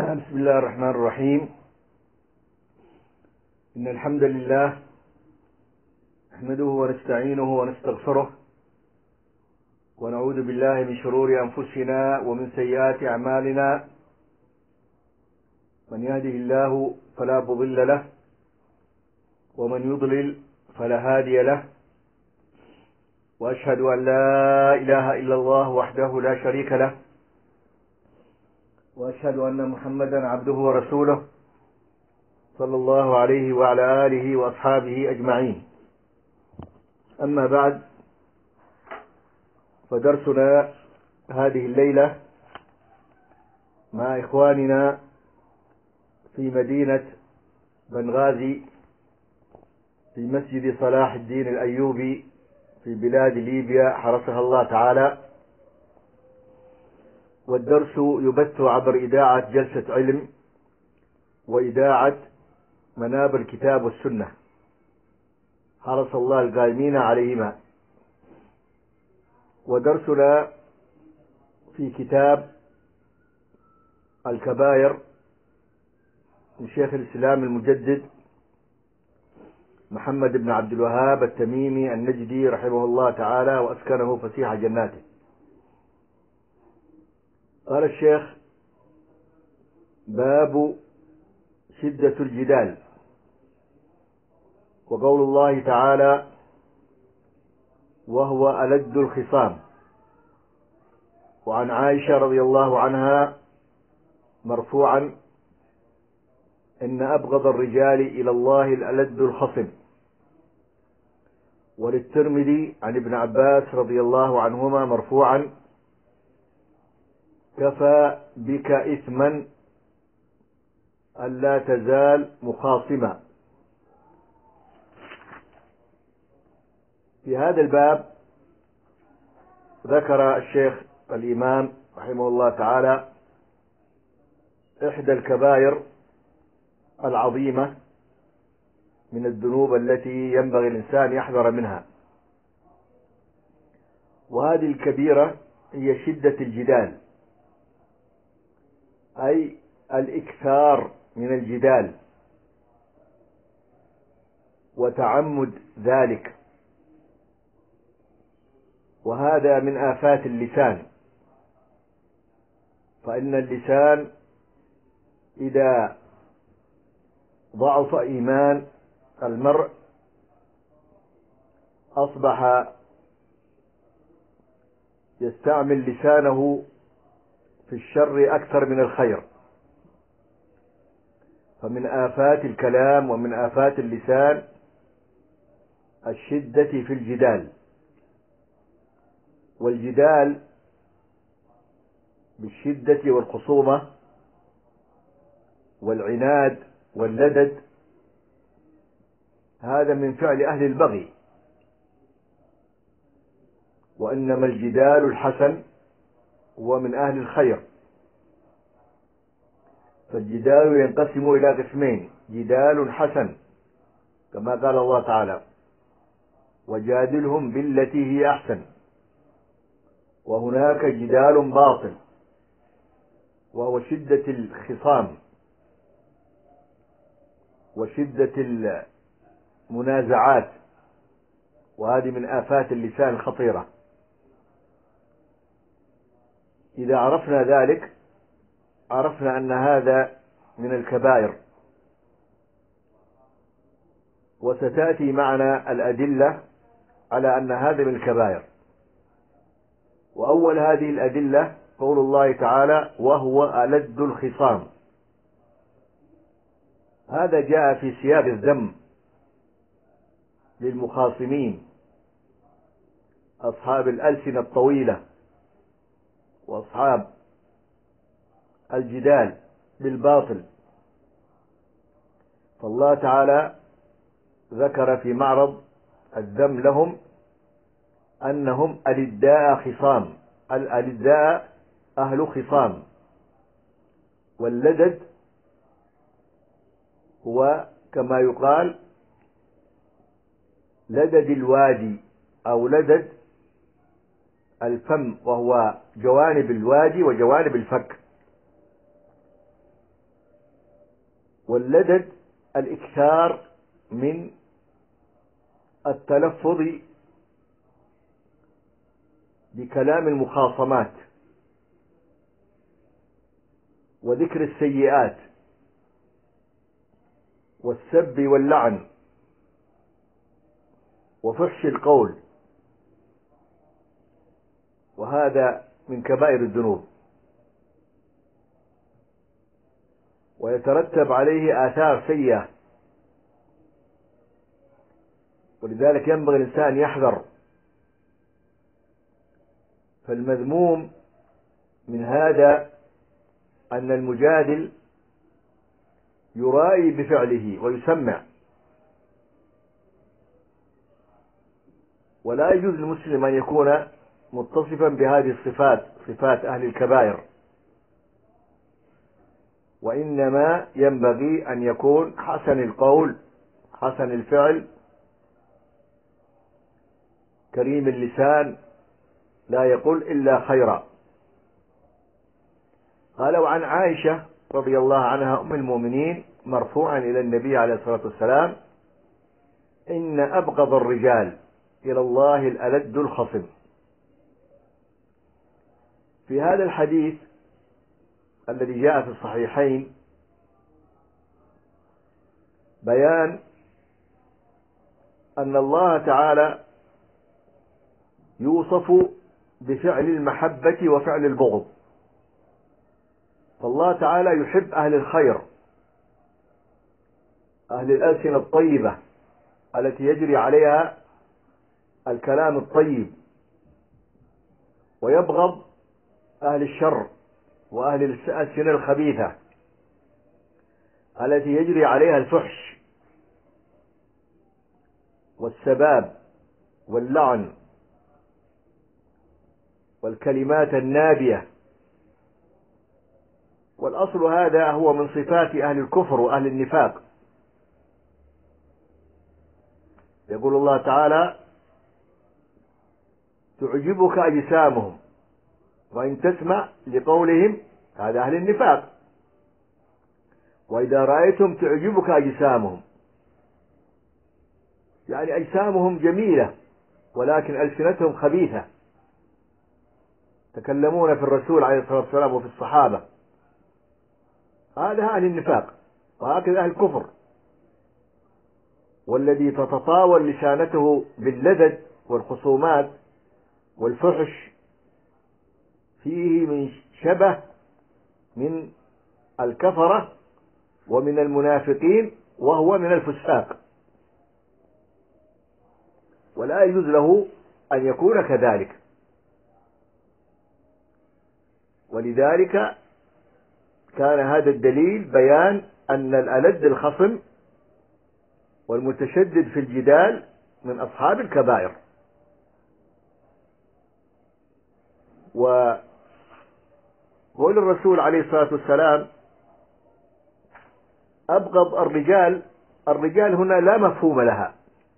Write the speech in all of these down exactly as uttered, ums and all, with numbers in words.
بسم الله الرحمن الرحيم. إن الحمد لله نحمده ونستعينه ونستغفره ونعوذ بالله من شرور أنفسنا ومن سيئات أعمالنا. من يهده الله فلا مضل له ومن يضلل فلا هادي له، وأشهد أن لا إله إلا الله وحده لا شريك له، وأشهد أن محمدا عبده ورسوله صلى الله عليه وعلى آله وأصحابه أجمعين. أما بعد، فدرسنا هذه الليلة مع إخواننا في مدينة بنغازي في مسجد صلاح الدين الأيوبي في بلاد ليبيا حرسها الله تعالى. والدرس يبث عبر إذاعة جلسة علم وإذاعة مناب الكتاب والسنة، حرس الله القائمين عليهما. ودرسنا في كتاب الكبائر لشيخ الإسلام المجدد محمد بن عبد الوهاب التميمي النجدي رحمه الله تعالى وأسكنه فسيح جناته. قال الشيخ: باب شدة الجدال. وقول الله تعالى: وهو ألد الخصام. وعن عائشة رضي الله عنها مرفوعا: إن أبغض الرجال إلى الله الألد الخصم. وللترمذي عن ابن عباس رضي الله عنهما مرفوعا: كفى بك إثما ألا تزال مخاصما. في هذا الباب ذكر الشيخ الإمام رحمه الله تعالى إحدى الكبائر العظيمة من الذنوب التي ينبغي الإنسان يحذر منها، وهذه الكبيرة هي شدة الجدال، أي الإكثار من الجدال وتعمد ذلك. وهذا من آفات اللسان، فإن اللسان إذا ضعف إيمان المرء أصبح يستعمل لسانه في الشر أكثر من الخير. فمن آفات الكلام ومن آفات اللسان الشدة في الجدال. والجدال بالشدة والخصومة والعناد واللدد هذا من فعل أهل البغي، وإنما الجدال الحسن هو من أهل الخير. فالجدال ينقسم إلى قسمين: جدال حسن كما قال الله تعالى: وجادلهم بالتي هي أحسن. وهناك جدال باطل وهو شدة الخصام وشدة المنازعات، وهذه من آفات اللسان الخطيرة. إذا عرفنا ذلك عرفنا أن هذا من الكبائر. وستأتي معنا الأدلة على أن هذا من الكبائر. وأول هذه الأدلة قول الله تعالى: وهو ألد الخصام. هذا جاء في سياق الذم للمخاصمين أصحاب الألسنة الطويلة وأصحاب الجدال بالباطل. فالله تعالى ذكر في معرض الذم لهم أنهم ألداء خصام. الألداء أهل خصام. واللدد هو كما يقال لدد الوادي أو لدد الفم، وهو جوانب الوادي وجوانب الفك. واللدد الإكثار من التلفظ بكلام المخاصمات وذكر السيئات والسب واللعن وفحش القول، وهذا من كبائر الذنوب ويترتب عليه آثار سيئة. ولذلك ينبغي الإنسان يحذر. فالمذموم من هذا أن المجادل يرائي بفعله ويسمع، ولا يجوز للمسلم أن يكون متصفا بهذه الصفات، صفات أهل الكبائر، وإنما ينبغي أن يكون حسن القول حسن الفعل كريم اللسان، لا يقول إلا خيرا. قال: وعن عائشة رضي الله عنها أم المؤمنين مرفوعا إلى النبي عليه الصلاة والسلام: إن أبغض الرجال إلى الله الألد الخصم. في هذا الحديث الذي جاء في الصحيحين بيان أن الله تعالى يوصف بفعل المحبة وفعل البغض. فالله تعالى يحب أهل الخير، أهل الألسنة الطيبة التي يجري عليها الكلام الطيب، ويبغض أهل الشر وأهل الألسنة الخبيثة التي يجري عليها الفحش والسباب واللعن والكلمات النابية. والأصل هذا هو من صفات أهل الكفر وأهل النفاق. يقول الله تعالى: تعجبك أجسامهم وإن تسمع لقولهم، هذا أهل النفاق. وإذا رأيتم تعجبك أجسامهم، يعني أجسامهم جميلة ولكن ألسنتهم خبيثة، تكلمون في الرسول عليه الصلاة والسلام وفي الصحابة. هذا أهل النفاق، وهكذا أهل الكفر. والذي تتطاول لسانته باللذذ والخصومات والفحش فيه من شبه من الكفرة ومن المنافقين، وهو من الفساق، ولا يجوز له أن يكون كذلك. ولذلك كان هذا الدليل بيان أن الألد الخصم والمتشدد في الجدال من أصحاب الكبائر. وقول الرسول عليه الصلاة والسلام: أبغض الرجال، الرجال هنا لا مفهوم لها،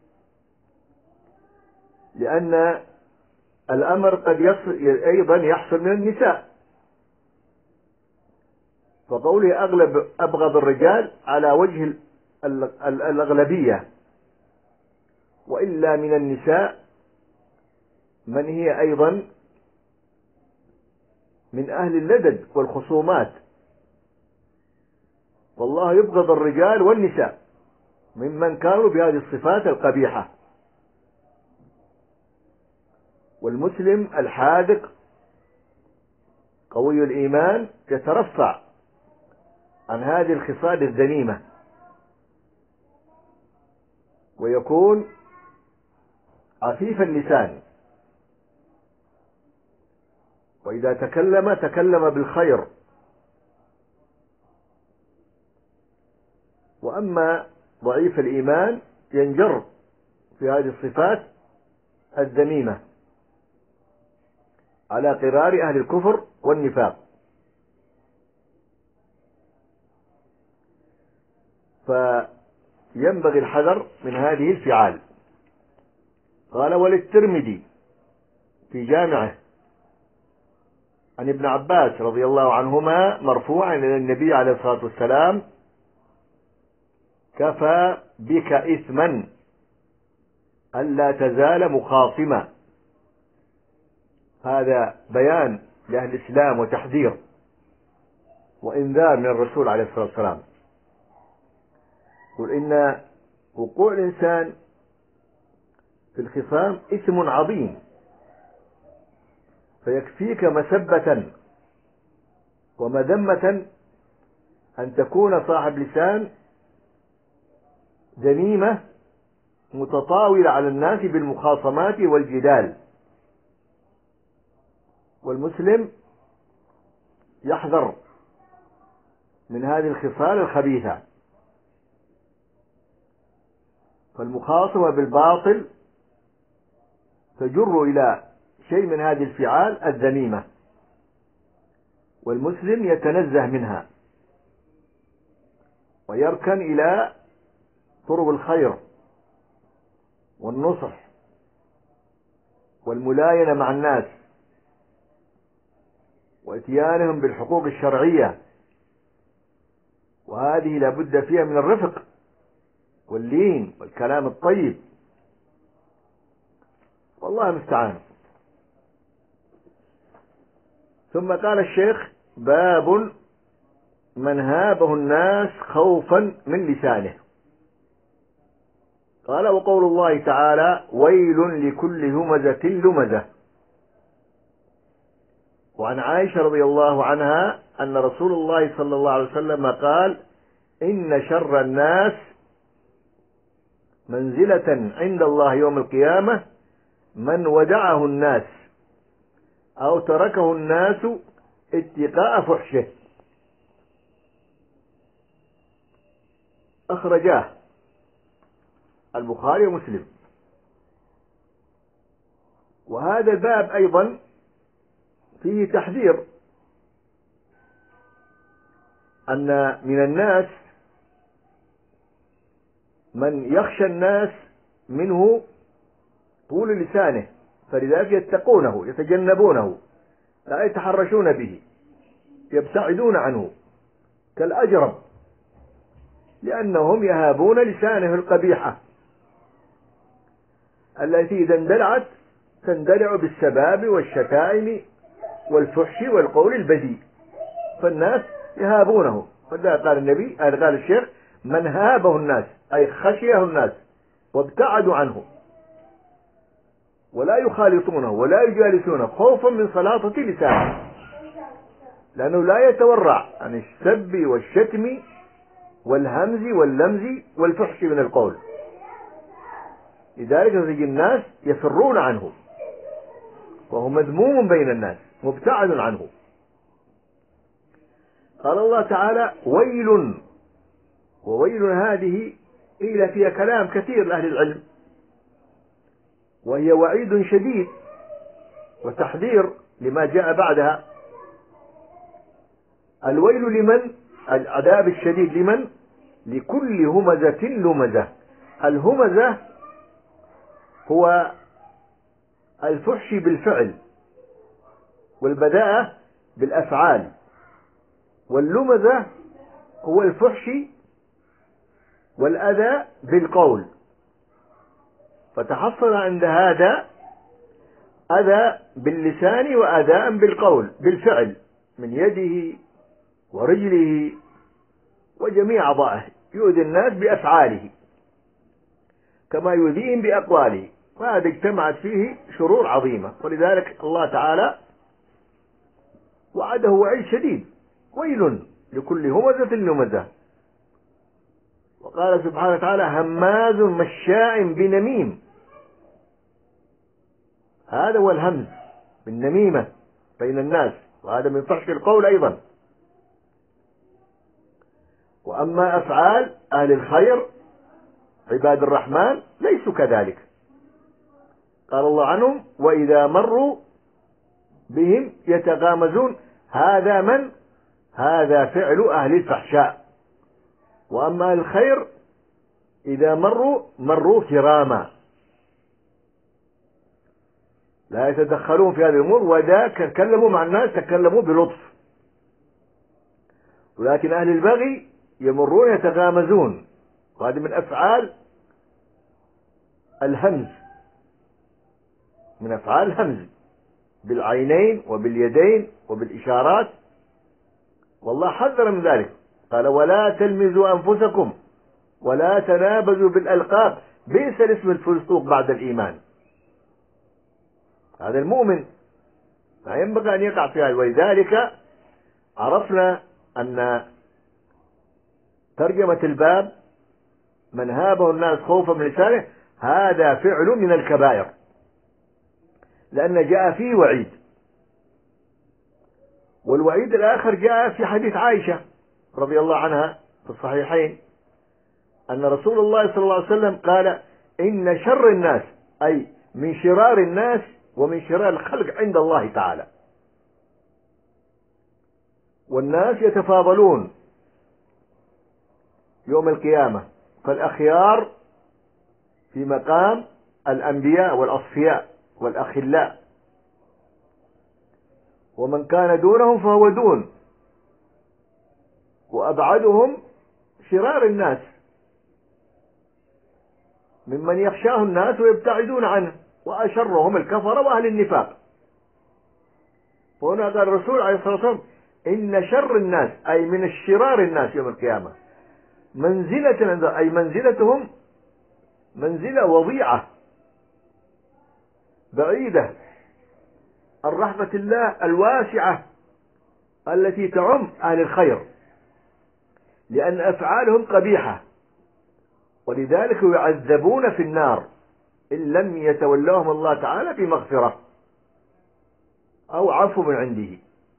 لأن الأمر قد يصل أيضا يحصل من النساء. فقوله أغلب أبغض الرجال على وجه الأغلبية، وإلا من النساء من هي أيضا من أهل اللدد والخصومات. والله يبغض الرجال والنساء ممن كانوا بهذه الصفات القبيحة. والمسلم الحاذق قوي الإيمان يترفع عن هذه الخصال الذميمة، ويكون عفيف اللسان، وإذا تكلم تكلم بالخير. وأما ضعيف الإيمان ينجر في هذه الصفات الذميمة على قرار أهل الكفر والنفاق. فينبغي الحذر من هذه الفعال. قال: وللترمذي في جامعه عن ابن عباس رضي الله عنهما مرفوعا إلى النبي عليه الصلاة والسلام: كفى بك إثما ألا تزال مخاصما. هذا بيان لأهل الإسلام وتحذير وإنذار من الرسول عليه الصلاة والسلام. قل إن وقوع الإنسان في الخصام إثم عظيم، فيكفيك مسبة ومذمة أن تكون صاحب لسان ذميمة متطاولة على الناس بالمخاصمات والجدال. والمسلم يحذر من هذه الخصال الخبيثة، فالمخاصمة بالباطل تجر إلى شيء من هذه الفعال الذميمة، والمسلم يتنزه منها ويركن إلى طرق الخير والنصح والملاينة مع الناس واتيانهم بالحقوق الشرعية، وهذه لابد فيها من الرفق واللين والكلام الطيب، والله المستعان. ثم قال الشيخ: باب من هابه الناس خوفا من لسانه. قال: وقول الله تعالى: ويل لكل همزة لمزة. وعن عائشة رضي الله عنها أن رسول الله صلى الله عليه وسلم قال: إن شر الناس منزلة عند الله يوم القيامة من ودعه الناس أو تركه الناس اتقاء فحشه. أخرجاه البخاري ومسلم. وهذا الباب أيضا فيه تحذير أن من الناس من يخشى الناس منه طول لسانه، فلذلك يتقونه يتجنبونه، لا يتحرشون به، يبتعدون عنه كالأجرب، لأنهم يهابون لسانه القبيحة التي إذا اندلعت تندلع بالسباب والشتائم والفحش والقول البذيء، فالناس يهابونه. فلذلك قال النبي، قال الشيخ: من هابه الناس، أي خشيه الناس وابتعدوا عنه ولا يخالطونه ولا يجالسونه خوفا من سلاطة لسانه، لأنه لا يتورع عن السب والشتم والهمز واللمز والفحش من القول، لذلك تجد الناس يفرون عنه وهو مذموم بين الناس مبتعد عنه. قال الله تعالى: ويل. وويل هذه قيل فيها كلام كثير لأهل العلم، وهي وعيد شديد وتحذير لما جاء بعدها. الويل لمن؟ العذاب الشديد لمن؟ لكل همزة لمزة. الهمزة هو الفحش بالفعل والبذاءة بالأفعال، واللمزة هو الفحش والأذى بالقول. فتحصل عند هذا أذى باللسان وأذى بالقول بالفعل من يده ورجله وجميع أعضائه، يؤذي الناس بأفعاله كما يؤذيهم بأقواله، وهذا اجتمعت فيه شرور عظيمة. ولذلك الله تعالى وعده وعيد شديد: ويل لكل همزة لمزة. وقال سبحانه وتعالى: هماز مشاء بنميم. هذا هو الهمز بالنميمة بين الناس، وهذا من فحش القول أيضا. وأما أفعال أهل الخير عباد الرحمن ليسوا كذلك. قال الله عنهم: وإذا مروا بهم يتغامزون. هذا من؟ هذا فعل أهل الفحشاء. وأما أهل الخير إذا مروا مروا كراما، لا يتدخلون في هذه الأمور، وإذا تكلموا مع الناس تكلموا بلطف. ولكن أهل البغي يمرون يتغامزون وهذه من أفعال الهمز، من أفعال الهمز بالعينين وباليدين وبالإشارات، والله حذر من ذلك، قال ولا تلمزوا أنفسكم ولا تنابزوا بالألقاب بئس الاسم الفسوق بعد الإيمان. هذا المؤمن لا ينبغي أن يقع فيها. ولذلك عرفنا أن ترجمة الباب من هابه الناس خوفا من لسانه هذا فعل من الكبائر، لأن جاء فيه وعيد. والوعيد الآخر جاء في حديث عائشة رضي الله عنها في الصحيحين أن رسول الله صلى الله عليه وسلم قال إن شر الناس، أي من شرار الناس ومن شرار الخلق عند الله تعالى، والناس يتفاضلون يوم القيامة، فالأخيار في مقام الأنبياء والأصفياء والأخلاء، ومن كان دونهم فهو دون، وأبعدهم شرار الناس ممن يخشاه الناس ويبتعدون عنه، وأشرهم الكفر وأهل النفاق. وهنا قال الرسول عليه الصلاة والسلام إن شر الناس، أي من الشرار الناس يوم القيامة، منزلة، أي منزلتهم منزلة وضيعة بعيدة عن رحمة الله الواسعة التي تعم أهل الخير، لأن أفعالهم قبيحة، ولذلك يعذبون في النار إن لم يتولهم الله تعالى بمغفرة أو عفو من عنده.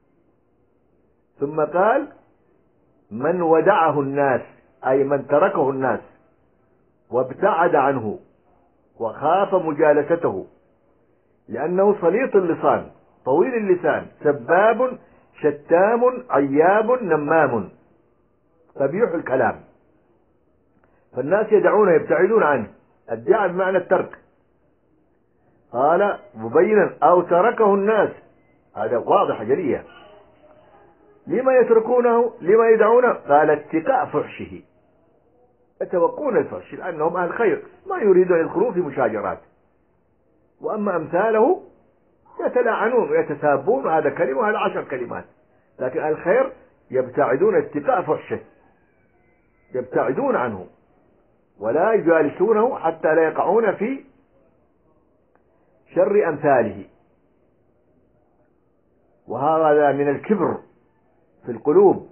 ثم قال من ودعه الناس، أي من تركه الناس وابتعد عنه وخاف مجالسته، لأنه سليط اللسان طويل اللسان سباب شتام عياب نمام قبيح الكلام، فالناس يدعونه يبتعدون عنه. الدعاء بمعنى الترك. قال مبينا أو تركه الناس، هذا واضح جلية. لما يتركونه، لما يدعونه؟ قال اتقاء فحشه، يتوقون الفحش لأنهم أهل خير ما يريدون يدخلون في مشاجرات. وأما أمثاله يتلاعنون ويتسابون، هذا كلمة وهذا عشر كلمات، لكن أهل الخير يبتعدون اتقاء فحشه، يبتعدون عنه ولا يجالسونه حتى لا يقعون في شر أمثاله. وهذا من الكبر في القلوب،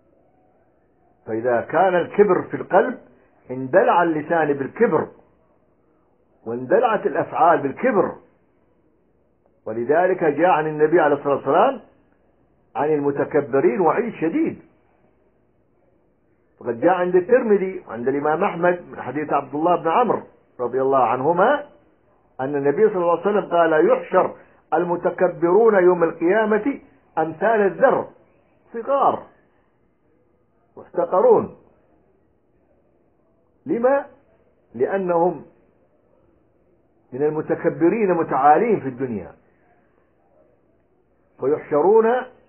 فإذا كان الكبر في القلب اندلع اللسان بالكبر واندلعت الأفعال بالكبر. ولذلك جاء عن النبي عليه الصلاة والسلام عن المتكبرين وعيد شديد، وقد جاء عند الترمذي وعند الإمام أحمد من حديث عبد الله بن عمرو رضي الله عنهما أن النبي صلى الله عليه وسلم قال يحشر المتكبرون يوم القيامة أمثال الذر صغار محتقرون. لما؟ لأنهم من المتكبرين متعالين في الدنيا، فيحشرون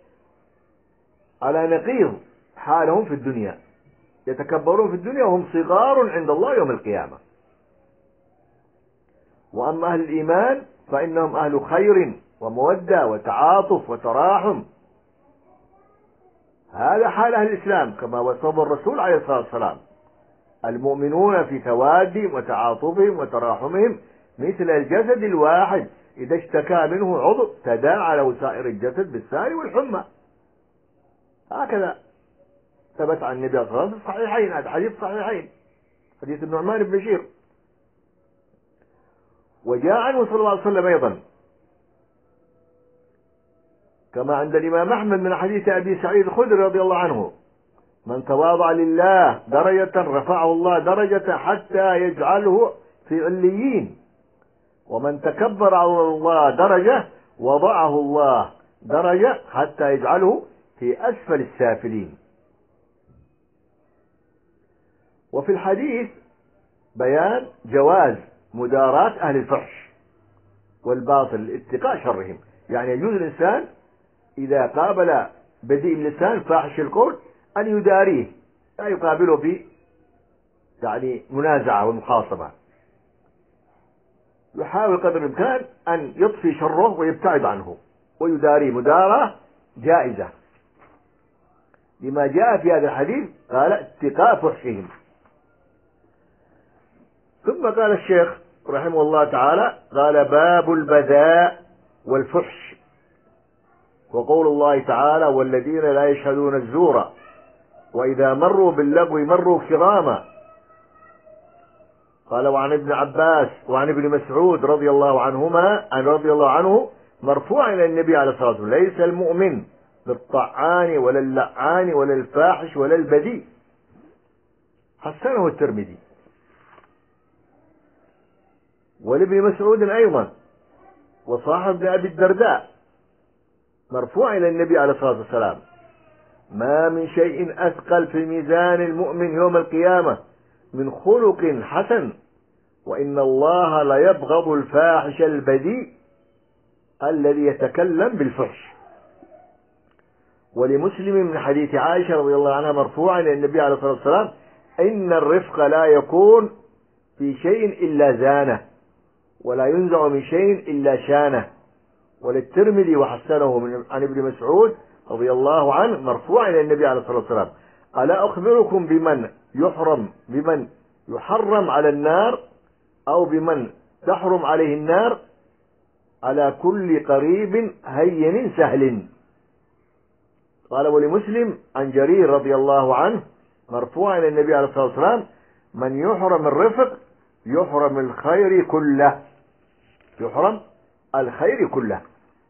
على نقيض حالهم في الدنيا، يتكبرون في الدنيا وهم صغار عند الله يوم القيامة. وأما أهل الإيمان فإنهم أهل خير ومودة وتعاطف وتراحم، هذا حال أهل الإسلام كما وصف الرسول عليه الصلاة والسلام: المؤمنون في توادهم وتعاطفهم وتراحمهم مثل الجسد الواحد إذا اشتكى منه عضو تداعى له سائر الجسد بالسهر والحمى. هكذا ثبت عن النبي صلى الله عليه وسلم في الصحيحين، هذا حديث صحيحين، حديث النعمان بن بشير. وجاء عنه صلى الله عليه وسلم أيضا كما عند الإمام أحمد من حديث أبي سعيد الخدري رضي الله عنه: من تواضع لله درجة رفعه الله درجة حتى يجعله في عليين، ومن تكبر على الله درجة وضعه الله درجة حتى يجعله في أسفل السافلين. وفي الحديث بيان جواز مداراة أهل الفحش والباطل اتقاء شرهم، يعني يجوز الإنسان إذا قابل بذيء اللسان فاحش القول أن يداريه، لا يقابله يعني منازعة ومخاصمة، يحاول قدر الإمكان أن يطفي شره ويبتعد عنه ويداري مداراة جائزة، لما جاء في هذا الحديث قال اتقاء فحشهم. ثم قال الشيخ رحمه الله تعالى قال باب البذاء والفحش، وقول الله تعالى والذين لا يشهدون الزور وإذا مروا باللغو مروا كراما. قال وعن ابن عباس وعن ابن مسعود رضي الله عنهما عن رضي الله عنه مرفوعا إلى النبي عليه الصلاة والسلام ليس المؤمن بالطعان ولا اللعان ولا الفاحش ولا البذيء. حسنه الترمذي. ولابن مسعود أيضا وصاحب أبي الدرداء مرفوع إلى النبي عليه الصلاة والسلام ما من شيء أثقل في ميزان المؤمن يوم القيامة من خلق حسن وإن الله ليبغض الفاحش البذيء الذي يتكلم بالفحش. ولمسلم من حديث عائشة رضي الله عنها مرفوعا إلى النبي عليه الصلاة والسلام إن الرفق لا يكون في شيء إلا زانه ولا ينزع من شيء إلا شانه. وللترمذي وحسنه من عن ابن مسعود رضي الله عنه مرفوعا إلى النبي عليه الصلاة والسلام ألا أخبركم بمن يحرم بمن يحرم على النار أو بمن تحرم عليه النار على كل قريب هين سهل. قال ولمسلم عن جرير رضي الله عنه مرفوعا إلى النبي عليه الصلاة والسلام من يحرم الرفق يحرم الخير كله يحرم الخير كله.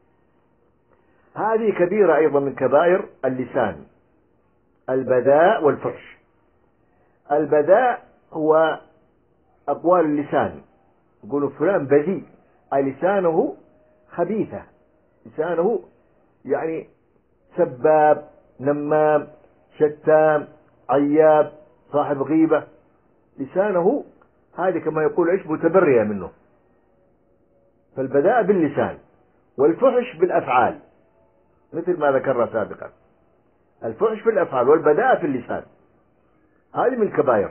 هذه كبيرة أيضا من كبائر اللسان البذاء والفحش. البذاء هو أقوال اللسان، يقولوا فلان بذيء أي لسانه خبيثة، لسانه يعني سباب نمام شتام عياب صاحب غيبة، لسانه هذه كما يقول ايش متبرية منه. فالبذاء باللسان والفحش بالأفعال مثل ما ذكرنا سابقا، الفحش في الأفعال والبذاء في اللسان، هذه من الكبائر.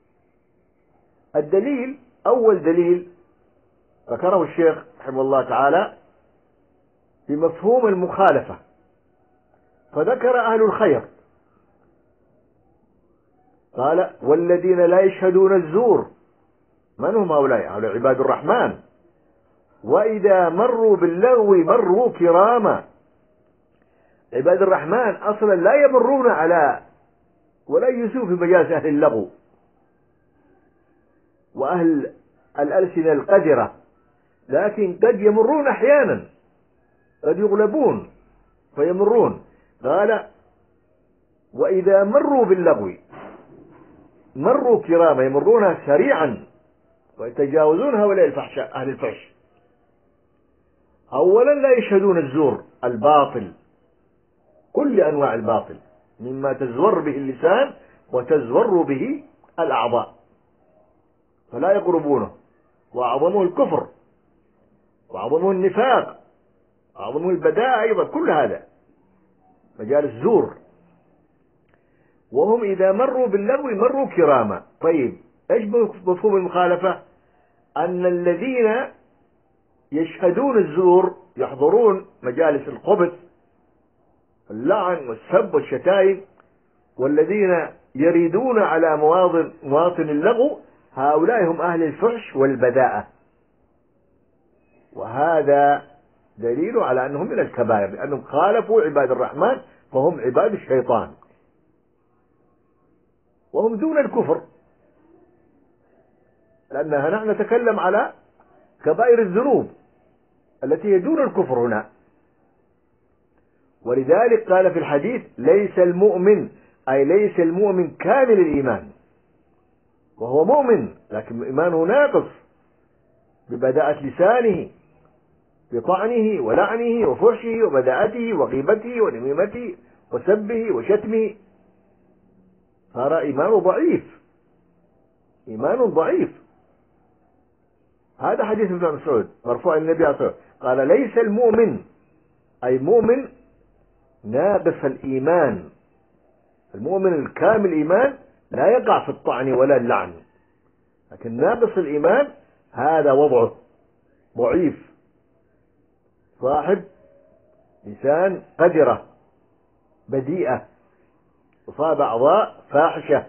الدليل أول دليل ذكره الشيخ رحمه الله تعالى بمفهوم المخالفة، فذكر أهل الخير قال والذين لا يشهدون الزور من هم هؤلاء؟ هؤلاء عباد الرحمن وإذا مروا باللغو مروا كراما. عباد الرحمن أصلا لا يمرون على ولا يسوء في مجالس أهل اللغو وأهل الألسنة القذرة، لكن قد يمرون أحيانا، قد يغلبون فيمرون. قال وإذا مروا باللغو مروا كراما، يمرون سريعا ويتجاوزون هؤلاء الفحشاء أهل الفحش. أولا لا يشهدون الزور الباطل، كل أنواع الباطل مما تزور به اللسان وتزور به الأعضاء، فلا يقربونه، وأعظمه الكفر وأعظمه النفاق وأعظمه البداء أيضا، كل هذا مجال الزور. وهم إذا مروا باللغو مروا كراما. طيب ايش مفهوم المخالفة؟ أن الذين يشهدون الزور يحضرون مجالس الخبث اللعن والسب والشتائم، والذين يريدون على مواطن مواطن اللغو هؤلاء هم أهل الفحش والبذاءة، وهذا دليل على أنهم من الكبائر لأنهم خالفوا عباد الرحمن فهم عباد الشيطان وهم دون الكفر، لأننا نحن نتكلم على كبائر الذنوب التي هي دون الكفر هنا. ولذلك قال في الحديث ليس المؤمن أي ليس المؤمن كامل الإيمان، وهو مؤمن لكن إيمانه ناقص ببداءة لسانه بطعنه ولعنه وفحشه وبداءته وغيبته ونميمته وسبه وشتمه، صار إيمانه ضعيف، إيمان ضعيف. هذا حديث ابن مسعود مرفوع النبي عليه الصلاة والسلام قال ليس المؤمن أي مؤمن ناقص الإيمان، المؤمن الكامل الإيمان لا يقع في الطعن ولا اللعن، لكن ناقص الإيمان هذا وضعه ضعيف، صاحب لسان قذرة بديئة، وصاب أعضاء فاحشة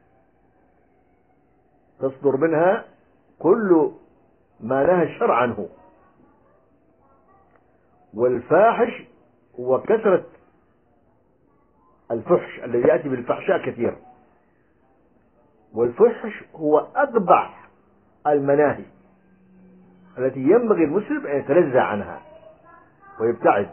تصدر منها كل ما نهى الشرع عنه. والفاحش هو كثرة الفحش الذي يأتي بالفحشاء كثير، والفحش هو أقبح المناهي التي ينبغي المسلم أن يتنزه عنها ويبتعد.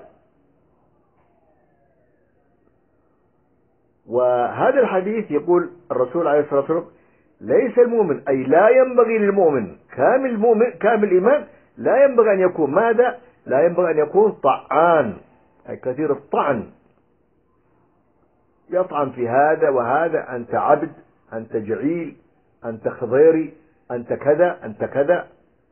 وهذا الحديث يقول الرسول عليه الصلاة والسلام: ليس المؤمن، أي لا ينبغي للمؤمن كامل المؤمن كامل الإيمان، لا ينبغي أن يكون ماذا؟ لا ينبغي أن يكون طعان، أي كثير الطعن، يطعن في هذا وهذا: أنت عبد، أنت جعيل، أنت خضيري، أنت كذا، أنت كذا،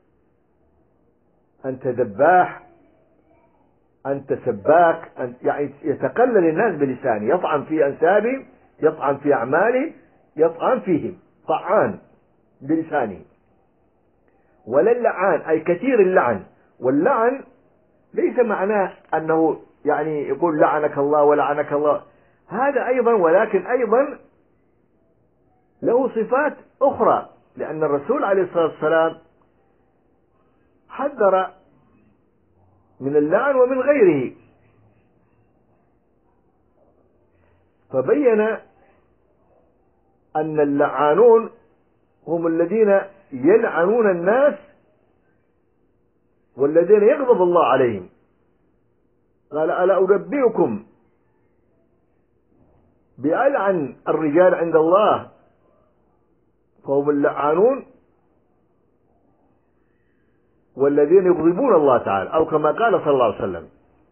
أنت ذباح، أنت سباك، أنت يعني يتقلل الناس بلسانه، يطعن في أنسابهم، يطعن في أعمالهم، يطعن فيهم، طعان بلسانه. ولا اللعان، أي كثير اللعن. واللعن ليس معناه أنه يعني يقول لعنك الله ولعنك الله، هذا أيضا، ولكن أيضا له صفات أخرى، لأن الرسول عليه الصلاة والسلام حذر من اللعن ومن غيره، فبين أن اللعانون هم الذين يلعنون الناس والذين يغضب الله عليهم. قال: ألا أنبئكم بألعن الرجال عند الله؟ فهم اللعانون والذين يغضبون الله تعالى، أو كما قال صلى الله عليه وسلم.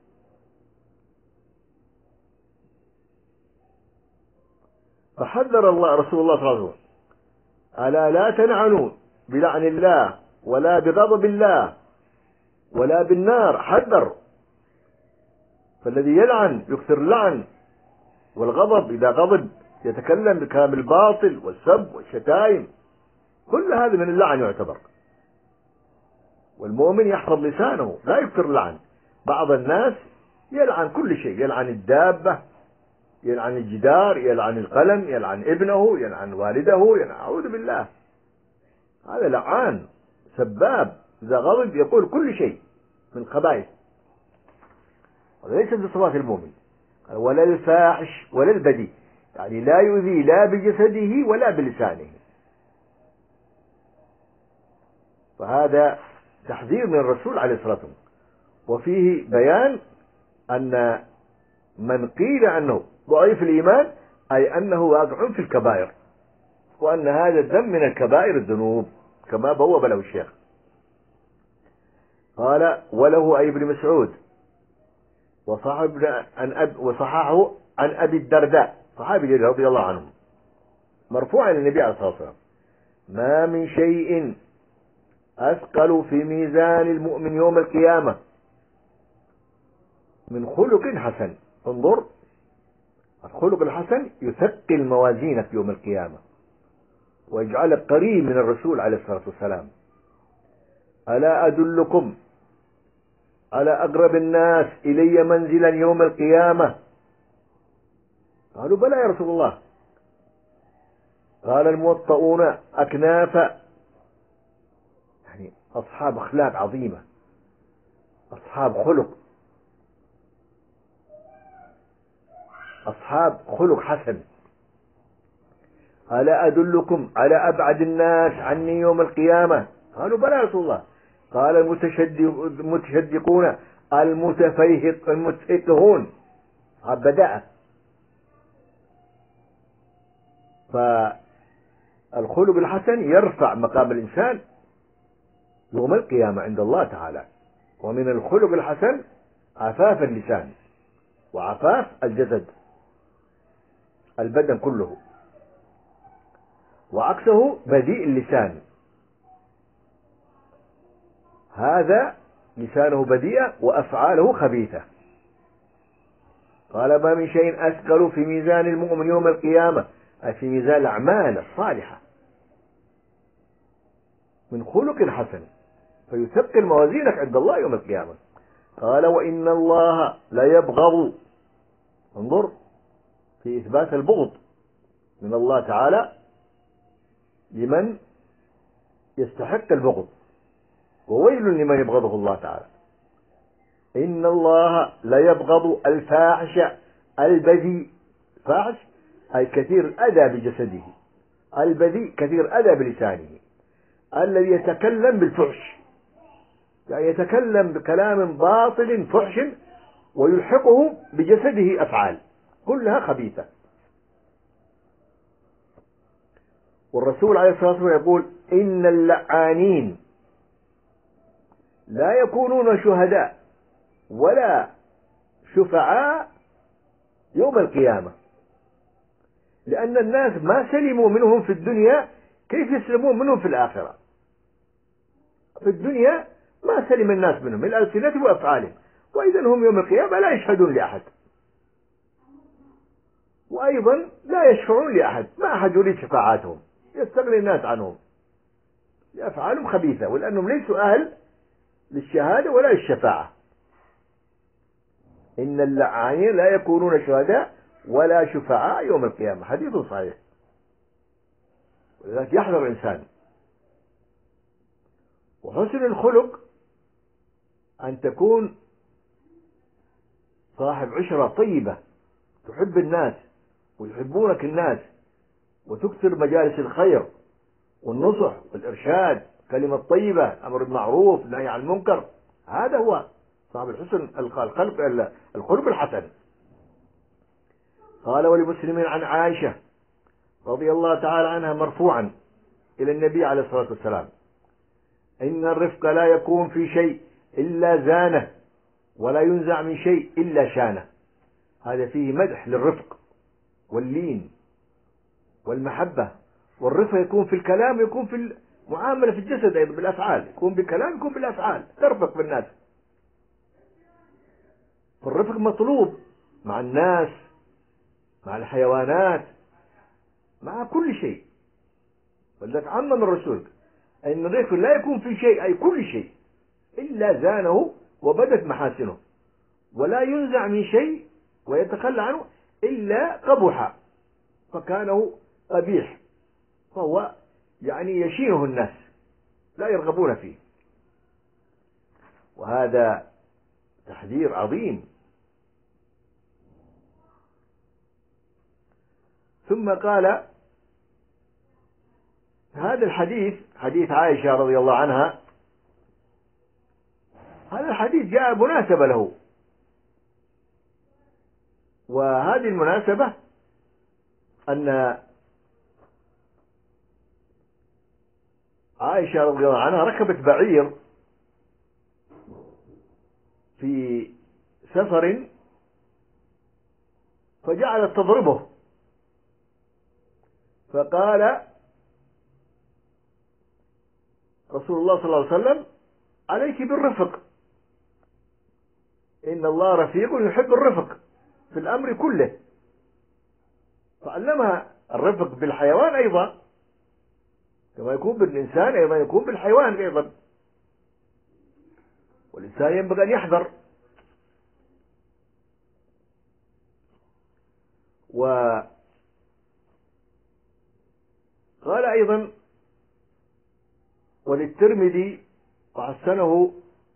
فحذر الله رسول الله صلى الله عليه وسلم: ألا لا تلعنوا بلعن الله ولا بغضب الله ولا بالنار. حذر. فالذي يلعن يكثر اللعن والغضب، إذا غضب يتكلم بكلام الباطل والسب والشتائم، كل هذا من اللعن يعتبر. والمؤمن يحفظ لسانه لا يكثر اللعن. بعض الناس يلعن كل شيء، يلعن الدابة، يلعن الجدار، يلعن القلم، يلعن ابنه، يلعن والده، يلعن، أعوذ بالله، هذا لعان سباب، إذا غضب يقول كل شيء من الخبائث، وليس بصفات المؤمن. ولا الفاحش ولا البذيء، يعني لا يؤذي لا بجسده ولا بلسانه. فهذا تحذير من الرسول عليه الصلاة والسلام، وفيه بيان أن من قيل أنه ضعيف الإيمان أي أنه واقع في الكبائر، وأن هذا الذنب من الكبائر الذنوب كما بوب له الشيخ. قال: وله أي ابن مسعود وصحب عن أب وصححه عن أبي الدرداء صحابي رضي الله عنه مرفوعا للنبي عليه الصلاة والسلام: ما من شيء أثقل في ميزان المؤمن يوم القيامة من خلق حسن. انظر، الخلق الحسن يثقل موازينك يوم القيامة ويجعلك قريب من الرسول عليه الصلاة والسلام. ألا أدلكم على أقرب الناس إلي منزلا يوم القيامة؟ قالوا: بلى يا رسول الله. قال: الموطؤون أكنافا، يعني أصحاب أخلاق عظيمة، أصحاب خلق، أصحاب خلق حسن. ألا أدلكم على أبعد الناس عني يوم القيامة؟ قالوا: بلى يا رسول الله. قال: المتشدقون المتفيهق المتفقهون، بدأ. فالخلق الحسن يرفع مقام الإنسان يوم القيامة عند الله تعالى. ومن الخلق الحسن عفاف اللسان وعفاف الجسد، البدن كله، وعكسه بذيء اللسان، هذا لسانه بذيء وأفعاله خبيثة. قال: ما من شيء أثقل في ميزان المؤمن يوم القيامة، أي في ميزان الأعمال الصالحة من خلق حسن فيثقل موازينك عند الله يوم القيامة. قال وإن الله لا يبغض، انظر في إثبات البغض من الله تعالى لمن يستحق البغض، وويل لمن يبغضه الله تعالى. إن الله لا يبغض الفاحش البذيء، فاحش أي كثير الأذى بجسده، البذيء كثير الأذى بلسانه، الذي يتكلم بالفحش، يعني يتكلم بكلام باطل فحش ويلحقه بجسده أفعال كلها خبيثة. والرسول عليه الصلاة والسلام يقول إن اللعانين لا يكونون شهداء ولا شفعاء يوم القيامة، لأن الناس ما سلموا منهم في الدنيا كيف يسلمون منهم في الآخرة. في الدنيا ما سلم الناس منهم من ألسنتهم وأفعالهم، وإذا هم يوم القيامة لا يشهدون لأحد، وأيضا لا يشفعون لأحد، ما أحد يريد شفاعاتهم، يستغني الناس عنهم لأفعالهم خبيثة ولأنهم ليسوا أهل للشهادة ولا للشفاعة. إن اللعانين لا يكونون شهداء ولا شفعاء يوم القيامة، حديث صحيح. ولذلك يحذر الإنسان. وحسن الخلق أن تكون صاحب عشرة طيبة، تحب الناس ويحبونك الناس، وتكثر مجالس الخير والنصح والإرشاد، كلمة طيبة، أمر بالمعروف، نهي عن المنكر. هذا هو صاحب الحسن الخلق الخلق الحسن. قال ولمسلم عن عائشة رضي الله تعالى عنها مرفوعا إلى النبي عليه الصلاة والسلام إن الرفق لا يكون في شيء إلا زانه ولا ينزع من شيء إلا شانه. هذا فيه مدح للرفق واللين والمحبة. والرفق يكون في الكلام، يكون في المعاملة في الجسد أيضا بالأفعال، يكون بالكلام يكون بالأفعال، ترفق بالناس. فالرفق مطلوب مع الناس، مع الحيوانات، مع كل شيء. ولذلك عمم الرسول أن الرفق لا يكون في شيء أي كل شيء إلا زانه وبدت محاسنه، ولا ينزع من شيء ويتخلى عنه إلا قبح فكانه قبيح، فهو يعني يشينه الناس لا يرغبون فيه. وهذا تحذير عظيم. ثم قال هذا الحديث حديث عائشة رضي الله عنها، هذا الحديث جاء مناسبة له، وهذه المناسبة أن عائشة رضي الله عنها ركبت بعير في سفر فجعلت تضربه، فقال رسول الله صلى الله عليه وسلم عليك بالرفق، إن الله رفيق يحب الرفق في الأمر كله. فعلمها الرفق بالحيوان أيضا كما يكون بالإنسان، أيضا يكون بالحيوان أيضا. والإنسان ينبغي أن يحذر. وقال أيضا وللترمذي وحسنه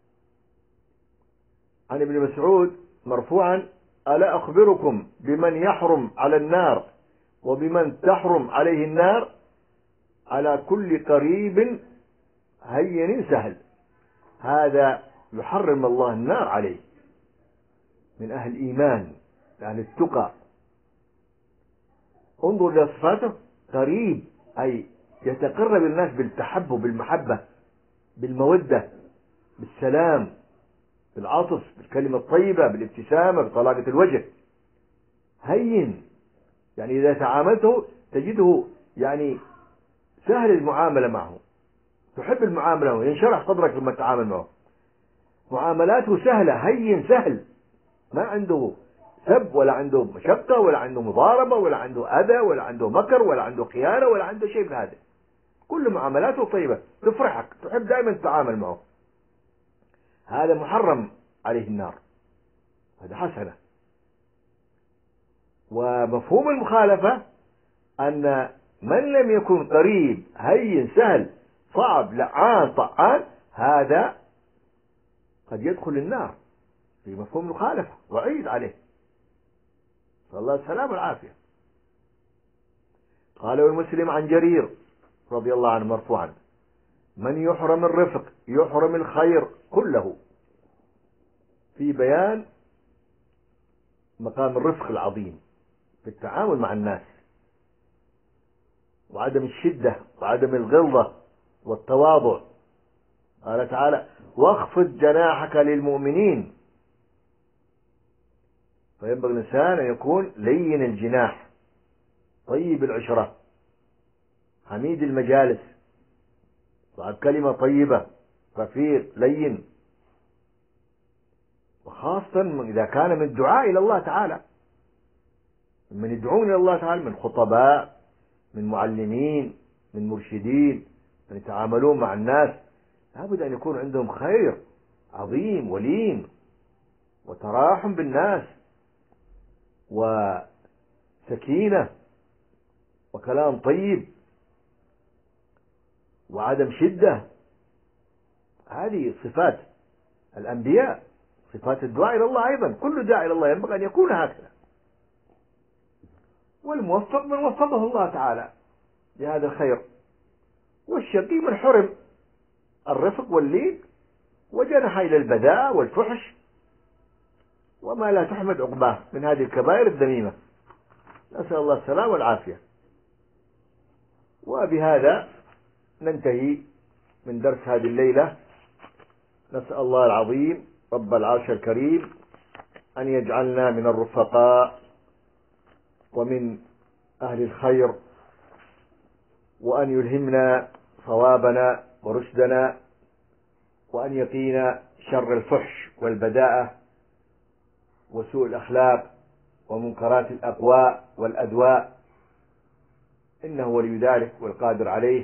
عن ابن مسعود مرفوعا ألا أخبركم بمن يحرم على النار وبمن تحرم عليه النار على كل قريب هين سهل. هذا يحرم الله النار عليه من أهل الإيمان، أهل التقى. انظر إلى صفاته، قريب أي يتقرب الناس بالتحب بالمحبة بالمودة بالسلام بالعطف بالكلمة الطيبة بالابتسامة بطلاقة الوجه. هين يعني إذا تعاملته تجده يعني سهل المعاملة معه، تحب المعاملة معه، ينشرح صدرك لما تتعامل معه، معاملاته سهلة، هين سهل، ما عنده سب ولا عنده مشقة ولا عنده مضاربة ولا عنده أذى ولا عنده مكر ولا عنده خيانة ولا عنده شيء من هذا، كل معاملاته طيبة تفرحك، تحب دائما تتعامل معه، هذا محرم عليه النار، هذا حسنة. ومفهوم المخالفة أن من لم يكن قريب هين سهل صعب لعان طعان هذا قد يدخل النار، في مفهوم المخالفة وعيد عليه، صلى الله السلام والعافية. قال المسلم عن جرير رضي الله عنه مرفوعا: من يحرم الرفق يحرم الخير كله، في بيان مقام الرفق العظيم في التعامل مع الناس، وعدم الشدة وعدم الغلظة والتواضع. قال تعالى: واخفض جناحك للمؤمنين، فينبغي الإنسان أن يكون لين الجناح، طيب العشرة، حميد المجالس، صاحب كلمة طيبة، رفيق لين، وخاصة إذا كان من الدعاء إلى الله تعالى، من يدعون إلى الله تعالى، من خطباء، من معلمين، من مرشدين، من يتعاملون مع الناس، لابد أن يكون عندهم خير عظيم ولين وتراحم بالناس وسكينة وكلام طيب وعدم شدة. هذه صفات الأنبياء، صفات الدعاء إلى الله أيضا، كل داعي إلى الله ينبغي أن يكون هكذا. والموفق من وفقه الله تعالى لهذا الخير، والشقي من حرم الرفق واللين وجنح إلى البذاء والفحش وما لا تحمد عقباه من هذه الكبائر الذميمة، نسأل الله السلامة والعافية. وبهذا ننتهي من درس هذه الليلة. نسأل الله العظيم رب العرش الكريم أن يجعلنا من الرفقاء ومن أهل الخير، وأن يلهمنا صوابنا ورشدنا، وأن يقينا شر الفحش والبذاءة وسوء الأخلاق ومنكرات الأقواء والأدواء، إنه ولي ذلك والقادر عليه.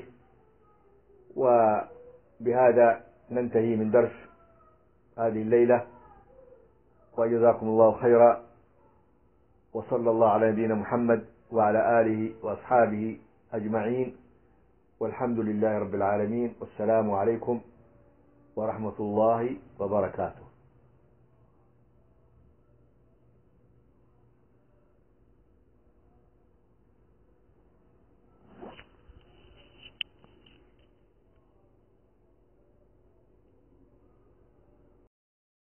وبهذا ننتهي من درس هذه الليلة، وجزاكم الله خيرا، وصلى الله على نبينا محمد وعلى آله وأصحابه أجمعين، والحمد لله رب العالمين، والسلام عليكم ورحمة الله وبركاته.